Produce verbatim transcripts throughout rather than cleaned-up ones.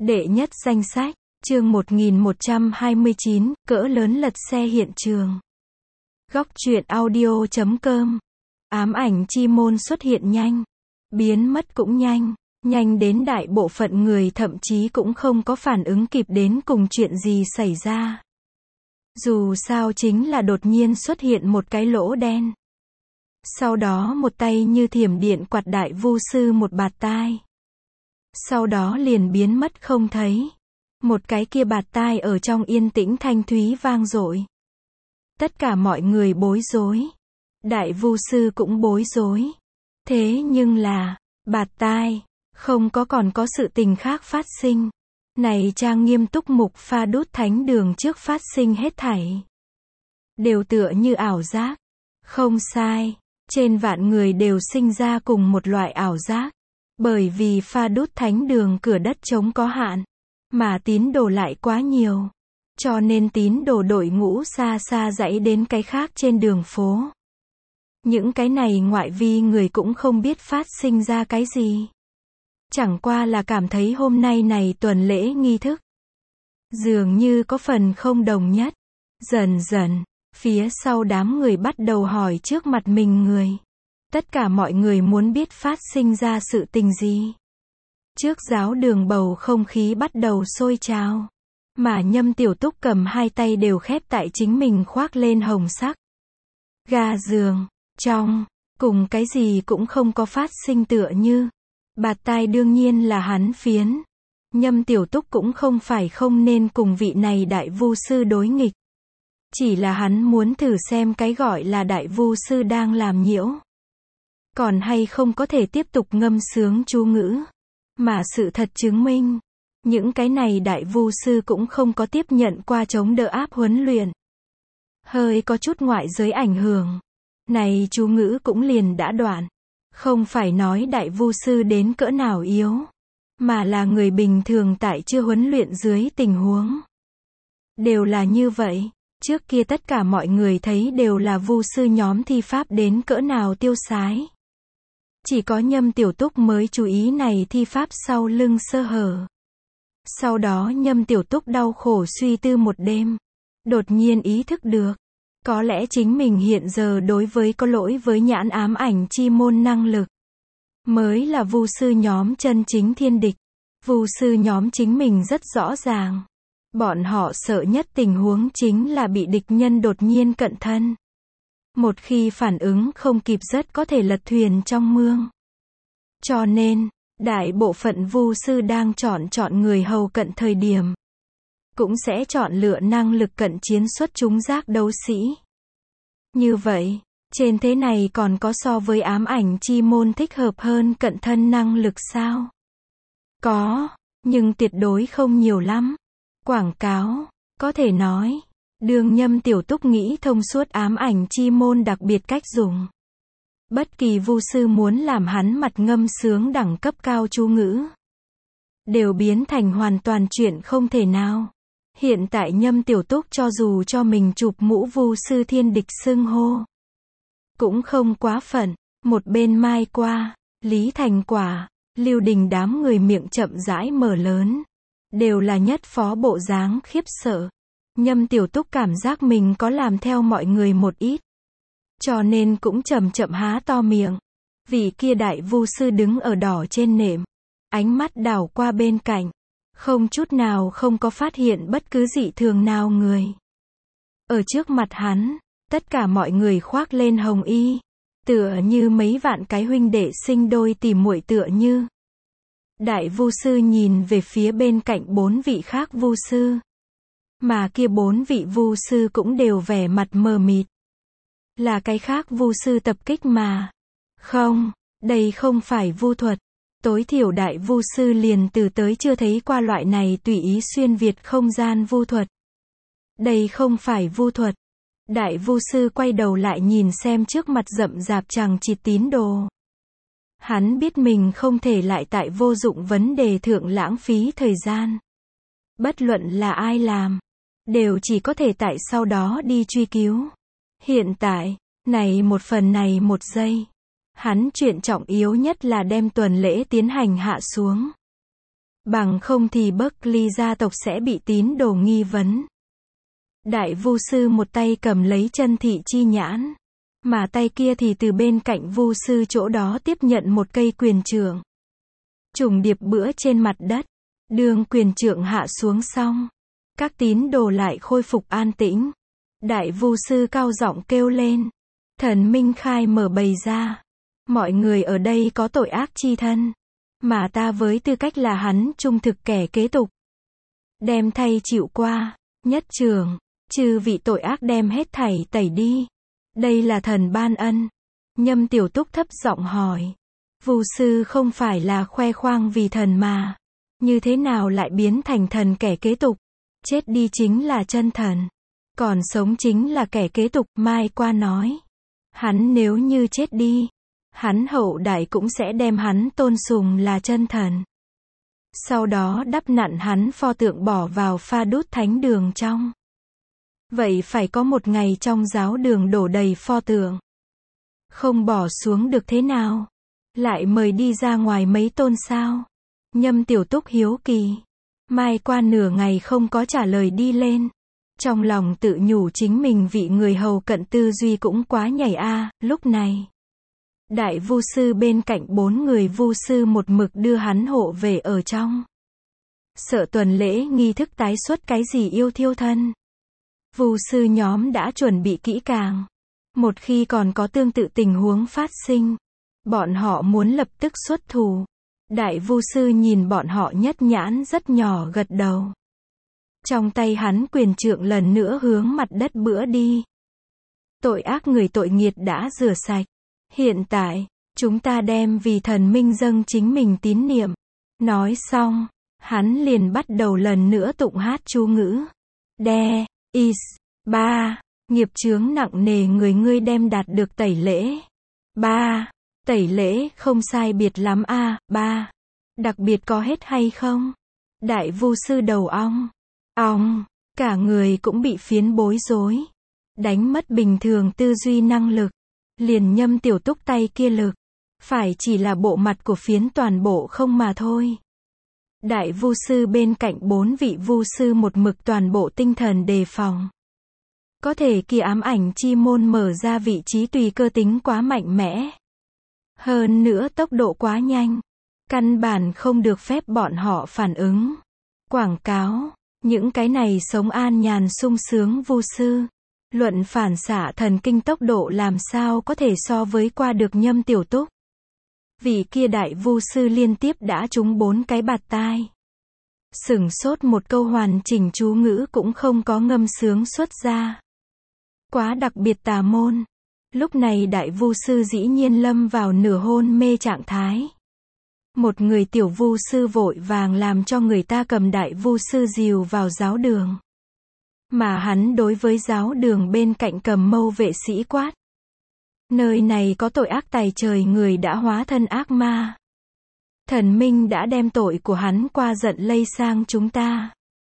Đệ nhất danh sách, chương một nghìn một trăm hai mươi chín, cỡ lớn lật xe hiện trường. Góc truyện audio chấm com. Ám ảnh chi môn xuất hiện nhanh, biến mất cũng nhanh, nhanh đến đại bộ phận người thậm chí cũng không có phản ứng kịp đến cùng chuyện gì xảy ra. Dù sao chính là đột nhiên xuất hiện một cái lỗ đen. Sau đó một tay như thiểm điện quạt đại vu sư một bạt tai. Sau đó liền biến mất không thấy. Một cái kia bạt tai ở trong yên tĩnh thanh thúy vang dội. Tất cả mọi người bối rối. Đại vu sư cũng bối rối. Thế nhưng là, bạt tai, không có còn có sự tình khác phát sinh. Này trang nghiêm túc mục pha đút thánh đường trước phát sinh hết thảy. Đều tựa như ảo giác. Không sai, trên vạn người đều sinh ra cùng một loại ảo giác. Bởi vì pha đút thánh đường cửa đất trống có hạn, mà tín đồ lại quá nhiều. Cho nên tín đồ đội ngũ xa xa dãy đến cái khác trên đường phố. Những cái này ngoại vi người cũng không biết phát sinh ra cái gì. Chẳng qua là cảm thấy hôm nay này tuần lễ nghi thức dường như có phần không đồng nhất. Dần dần, phía sau đám người bắt đầu hỏi trước mặt mình người. Tất cả mọi người muốn biết phát sinh ra sự tình gì. Trước giáo đường bầu không khí bắt đầu sôi trào. Mà Nhâm Tiểu Túc cầm hai tay đều khép tại chính mình khoác lên hồng sắc ga giường, trong, cùng cái gì cũng không có phát sinh tựa như. Bạt tai đương nhiên là hắn phiến. Nhâm Tiểu Túc cũng không phải không nên cùng vị này đại vu sư đối nghịch. Chỉ là hắn muốn thử xem cái gọi là đại vu sư đang làm nhiễu. Còn hay không có thể tiếp tục ngâm sướng chú ngữ. Mà sự thật chứng minh, những cái này đại vu sư cũng không có tiếp nhận qua chống đỡ áp huấn luyện. Hơi có chút ngoại giới ảnh hưởng. Này chú ngữ cũng liền đã đoạn. Không phải nói đại vu sư đến cỡ nào yếu, mà là người bình thường tại chưa huấn luyện dưới tình huống. Đều là như vậy. Trước kia tất cả mọi người thấy đều là vu sư nhóm thi pháp đến cỡ nào tiêu sái. Chỉ có Nhâm Tiểu Túc mới chú ý này thi pháp sau lưng sơ hở. Sau đó Nhâm Tiểu Túc đau khổ suy tư một đêm. Đột nhiên ý thức được. Có lẽ chính mình hiện giờ đối với có lỗi với nhãn ám ảnh chi môn năng lực. Mới là vu sư nhóm chân chính thiên địch. Vu sư nhóm chính mình rất rõ ràng. Bọn họ sợ nhất tình huống chính là bị địch nhân đột nhiên cận thân. Một khi phản ứng không kịp rất có thể lật thuyền trong mương. Cho nên, đại bộ phận vu sư đang chọn chọn người hầu cận thời điểm. Cũng sẽ chọn lựa năng lực cận chiến xuất chúng giác đấu sĩ. Như vậy, trên thế này còn có so với ám ảnh chi môn thích hợp hơn cận thân năng lực sao? Có, nhưng tuyệt đối không nhiều lắm. Quảng cáo, có thể nói. Đường Nhâm Tiểu Túc nghĩ thông suốt ám ảnh chi môn đặc biệt cách dùng. Bất kỳ vu sư muốn làm hắn mặt ngâm sướng đẳng cấp cao chú ngữ, đều biến thành hoàn toàn chuyện không thể nào. Hiện tại Nhâm Tiểu Túc cho dù cho mình chụp mũ vu sư thiên địch xưng hô, cũng không quá phận. Một bên mai qua, Lý Thành Quả, Lưu Đình đám người miệng chậm rãi mở lớn. Đều là nhất phó bộ dáng khiếp sợ. Nhâm Tiểu Túc cảm giác mình có làm theo mọi người một ít. Cho nên cũng chậm chậm há to miệng. Vị kia đại vu sư đứng ở đỏ trên nệm. Ánh mắt đảo qua bên cạnh. Không chút nào không có phát hiện bất cứ dị thường nào người. Ở trước mặt hắn, tất cả mọi người khoác lên hồng y. Tựa như mấy vạn cái huynh đệ sinh đôi tỉ muội tựa như. Đại vu sư nhìn về phía bên cạnh bốn vị khác vu sư. Mà kia bốn vị vu sư cũng đều vẻ mặt mờ mịt. Là cái khác vu sư tập kích mà. Không, đây không phải vu thuật. Tối thiểu đại vu sư liền từ tới chưa thấy qua loại này tùy ý xuyên việt không gian vu thuật. Đây không phải vu thuật. Đại vu sư quay đầu lại nhìn xem trước mặt rậm rạp chằng chịt tín đồ. Hắn biết mình không thể lại tại vô dụng vấn đề thượng lãng phí thời gian. Bất luận là ai làm, đều chỉ có thể tại sau đó đi truy cứu. Hiện tại, này một phần này một giây. Hắn chuyện trọng yếu nhất là đem tuần lễ tiến hành hạ xuống. Bằng không thì Berkeley gia tộc sẽ bị tín đồ nghi vấn. Đại vu sư một tay cầm lấy chân thị chi nhãn, mà tay kia thì từ bên cạnh vu sư chỗ đó tiếp nhận một cây quyền trượng. Trùng điệp bữa trên mặt đất, đương quyền trượng hạ xuống xong, các tín đồ lại khôi phục an tĩnh. Đại vu sư cao giọng kêu lên, thần minh khai mở bày ra, mọi người ở đây có tội ác chi thân, mà ta với tư cách là hắn trung thực kẻ kế tục, đem thay chịu qua, nhất trường, chư vị tội ác đem hết thảy tẩy đi. Đây là thần ban ân. Nhâm Tiểu Túc thấp giọng hỏi, vu sư không phải là khoe khoang vì thần mà, như thế nào lại biến thành thần kẻ kế tục? Chết đi chính là chân thần, còn sống chính là kẻ kế tục. Mai Qua nói, hắn nếu như chết đi, hắn hậu đại cũng sẽ đem hắn tôn sùng là chân thần. Sau đó đắp nặn hắn pho tượng bỏ vào pha đút thánh đường trong. Vậy phải có một ngày trong giáo đường đổ đầy pho tượng. Không bỏ xuống được thế nào? Lại mời đi ra ngoài mấy tôn sao? Nhâm Tiểu Túc hiếu kỳ. Mai Qua nửa ngày không có trả lời đi lên. Trong lòng tự nhủ chính mình vị người hầu cận tư duy cũng quá nhảy a. Lúc này, đại vu sư bên cạnh bốn người vu sư một mực đưa hắn hộ về ở trong. Sợ tuần lễ nghi thức tái xuất cái gì yêu thiêu thân. Vu sư nhóm đã chuẩn bị kỹ càng. Một khi còn có tương tự tình huống phát sinh, bọn họ muốn lập tức xuất thủ. Đại vu sư nhìn bọn họ nhất nhãn rất nhỏ gật đầu. Trong tay hắn quyền trượng lần nữa hướng mặt đất bữa đi. Tội ác người tội nghiệt đã rửa sạch. Hiện tại, chúng ta đem vì thần minh dâng chính mình tín niệm. Nói xong, hắn liền bắt đầu lần nữa tụng hát chú ngữ. Đe, is, ba, nghiệp chướng nặng nề người ngươi đem đạt được tẩy lễ. Ba, tẩy lễ không sai biệt lắm a. Ba, đặc biệt có hết hay không? Đại vu sư đầu ong, ong, cả người cũng bị phiến bối rối. Đánh mất bình thường tư duy năng lực. Liền Nhâm Tiểu Túc tay kia lực. Phải chỉ là bộ mặt của phiến toàn bộ không mà thôi. Đại vu sư bên cạnh bốn vị vu sư một mực toàn bộ tinh thần đề phòng. Có thể kia ám ảnh chi môn mở ra vị trí tùy cơ tính quá mạnh mẽ. Hơn nữa tốc độ quá nhanh. Căn bản không được phép bọn họ phản ứng. Quảng cáo, những cái này sống an nhàn sung sướng vu sư. Luận phản xạ thần kinh tốc độ làm sao có thể so với qua được Nhâm Tiểu Túc. Vị kia đại vu sư liên tiếp đã trúng bốn cái bạt tai. Sửng sốt một câu hoàn chỉnh chú ngữ cũng không có ngâm sướng xuất ra. Quá đặc biệt tà môn. Lúc này đại vu sư dĩ nhiên lâm vào nửa hôn mê trạng thái. Một người tiểu vu sư vội vàng làm cho người ta cầm đại vu sư dìu vào giáo đường. Mà hắn đối với giáo đường bên cạnh cầm mâu vệ sĩ quát. Nơi này có tội ác tày trời người đã hóa thân ác ma. Thần minh đã đem tội của hắn qua giận lây sang chúng ta.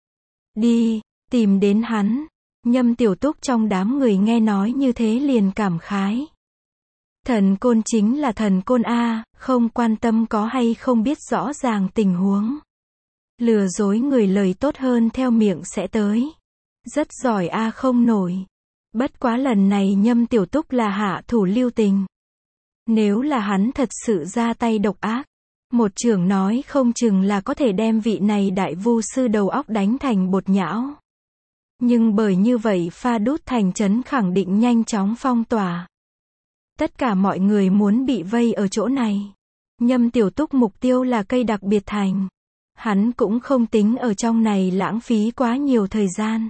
Đi, tìm đến hắn. Nhâm Tiểu Túc trong đám người nghe nói như thế liền cảm khái. Thần côn chính là thần côn a, không quan tâm có hay không biết rõ ràng tình huống. Lừa dối người lời tốt hơn theo miệng sẽ tới. Rất giỏi a không nổi. Bất quá lần này Nhâm Tiểu Túc là hạ thủ lưu tình. Nếu là hắn thật sự ra tay độc ác, một trưởng nói không chừng là có thể đem vị này đại vu sư đầu óc đánh thành bột nhão. Nhưng bởi như vậy pha đút thành trấn khẳng định nhanh chóng phong tỏa. Tất cả mọi người muốn bị vây ở chỗ này. Nhâm Tiểu Túc mục tiêu là cây đặc biệt thành. Hắn cũng không tính ở trong này lãng phí quá nhiều thời gian.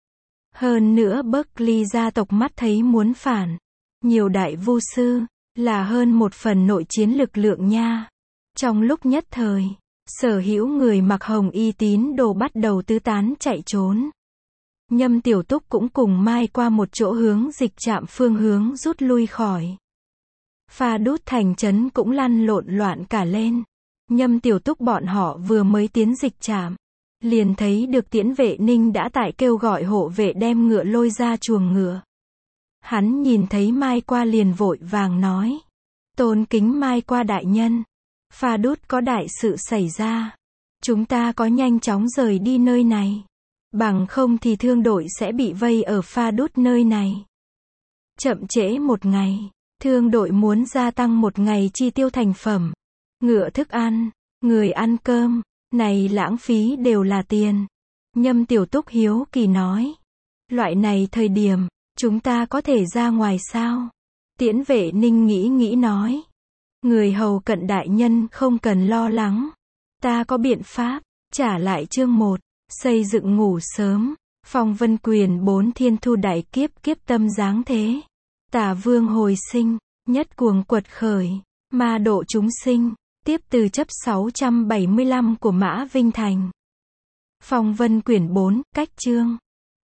Hơn nữa Berkeley gia tộc mắt thấy muốn phản. Nhiều đại vu sư, là hơn một phần nội chiến lực lượng nha. Trong lúc nhất thời, sở hữu người mặc hồng y tín đồ bắt đầu tứ tán chạy trốn. Nhâm Tiểu Túc cũng cùng Mai Qua một chỗ hướng dịch trạm phương hướng rút lui khỏi. Pha đút thành trấn cũng lăn lộn loạn cả lên. Nhâm Tiểu Túc bọn họ vừa mới tiến dịch trạm. Liền thấy được Tiễn Vệ Ninh đã tại kêu gọi hộ vệ đem ngựa lôi ra chuồng ngựa. Hắn nhìn thấy Mai Qua liền vội vàng nói. Tôn kính Mai Qua đại nhân. Pha đút có đại sự xảy ra. Chúng ta có nhanh chóng rời đi nơi này. Bằng không thì thương đội sẽ bị vây ở Pha Đút nơi này. Chậm trễ một ngày. Thương đội muốn gia tăng một ngày chi tiêu thành phẩm. Ngựa thức ăn, người ăn cơm, này lãng phí đều là tiền. Nhâm Tiểu Túc hiếu kỳ nói. Loại này thời điểm, chúng ta có thể ra ngoài sao? Tiễn Vệ Ninh nghĩ nghĩ nói. Người hầu cận đại nhân không cần lo lắng. Ta có biện pháp. Trả lại chương một. Xây dựng ngủ sớm. Phong Vân Quyền bốn thiên thu đại kiếp kiếp tâm giáng thế. Tả vương hồi sinh. Nhất cuồng quật khởi. Ma độ chúng sinh. Tiếp từ chấp sáu trăm bảy mươi lăm của Mã Vinh Thành. Phong Vân Quyển bốn, cách chương.